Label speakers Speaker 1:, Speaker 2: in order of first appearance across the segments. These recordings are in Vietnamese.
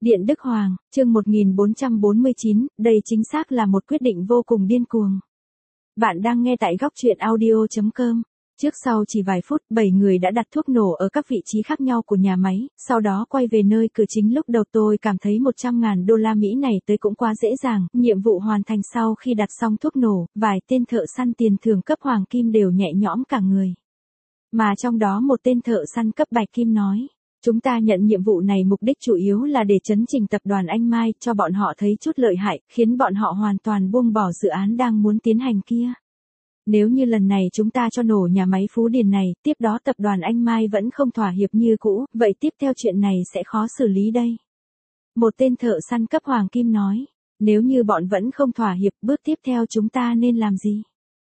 Speaker 1: Điện Đức Hoàng, chương 1449, đây chính xác là một quyết định vô cùng điên cuồng. Bạn đang nghe tại góc truyện audio.com. Trước sau chỉ vài phút, 7 người đã đặt thuốc nổ ở các vị trí khác nhau của nhà máy, sau đó quay về nơi cửa chính. Lúc đầu tôi cảm thấy 100.000 đô la Mỹ này tới cũng quá dễ dàng, nhiệm vụ hoàn thành sau khi đặt xong thuốc nổ, vài tên thợ săn tiền thưởng cấp hoàng kim đều nhẹ nhõm cả người. Mà trong đó một tên thợ săn cấp bạch kim nói. Chúng ta nhận nhiệm vụ này mục đích chủ yếu là để chấn chỉnh tập đoàn Anh Mai, cho bọn họ thấy chút lợi hại, khiến bọn họ hoàn toàn buông bỏ dự án đang muốn tiến hành kia. Nếu như lần này chúng ta cho nổ nhà máy Phú Điền này, tiếp đó tập đoàn Anh Mai vẫn không thỏa hiệp như cũ, vậy tiếp theo chuyện này sẽ khó xử lý đây. Một tên thợ săn cấp hoàng kim nói, nếu như bọn vẫn không thỏa hiệp, bước tiếp theo chúng ta nên làm gì?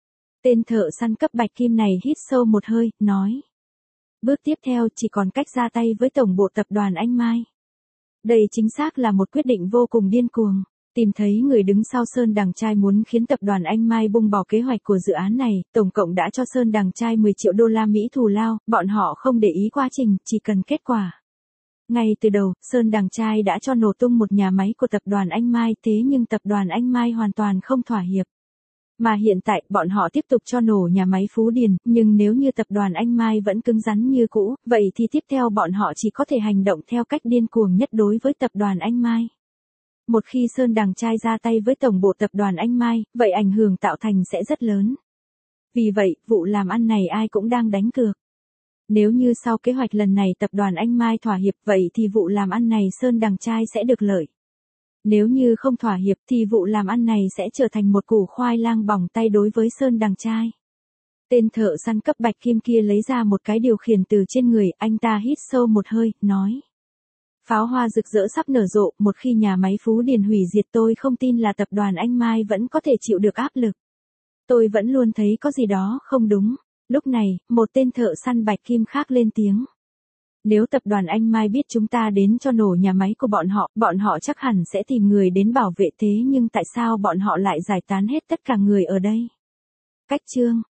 Speaker 1: Tên thợ săn cấp bạch kim này hít sâu một hơi, nói. Bước tiếp theo chỉ còn cách ra tay với tổng bộ tập đoàn Anh Mai. Đây chính xác là một quyết định vô cùng điên cuồng. Tìm thấy người đứng sau Sơn Đằng Trai muốn khiến tập đoàn Anh Mai buông bỏ kế hoạch của dự án này, tổng cộng đã cho Sơn Đằng Trai 10 triệu đô la Mỹ thù lao, bọn họ không để ý quá trình, chỉ cần kết quả. Ngay từ đầu, Sơn Đằng Trai đã cho nổ tung một nhà máy của tập đoàn Anh Mai, thế nhưng tập đoàn Anh Mai hoàn toàn không thỏa hiệp. Mà hiện tại, bọn họ tiếp tục cho nổ nhà máy Phú Điền, nhưng nếu như tập đoàn Anh Mai vẫn cứng rắn như cũ, vậy thì tiếp theo bọn họ chỉ có thể hành động theo cách điên cuồng nhất đối với tập đoàn Anh Mai. Một khi Sơn Đằng Trai ra tay với tổng bộ tập đoàn Anh Mai, vậy ảnh hưởng tạo thành sẽ rất lớn. Vì vậy, vụ làm ăn này ai cũng đang đánh cược. Nếu như sau kế hoạch lần này tập đoàn Anh Mai thỏa hiệp, vậy thì vụ làm ăn này Sơn Đằng Trai sẽ được lợi. Nếu như không thỏa hiệp thì vụ làm ăn này sẽ trở thành một củ khoai lang bỏng tay đối với Sơn Đằng Trai. Tên thợ săn cấp bạch kim kia lấy ra một cái điều khiển từ trên người, anh ta hít sâu một hơi, nói. Pháo hoa rực rỡ sắp nở rộ, một khi nhà máy Phú Điền hủy diệt tôi không tin là tập đoàn Anh Mai vẫn có thể chịu được áp lực. Tôi vẫn luôn thấy có gì đó không đúng. Lúc này, một tên thợ săn bạch kim khác lên tiếng. Nếu tập đoàn Anh Mai biết chúng ta đến cho nổ nhà máy của bọn họ chắc hẳn sẽ tìm người đến bảo vệ, thế nhưng tại sao bọn họ lại giải tán hết tất cả người ở đây? Cách chương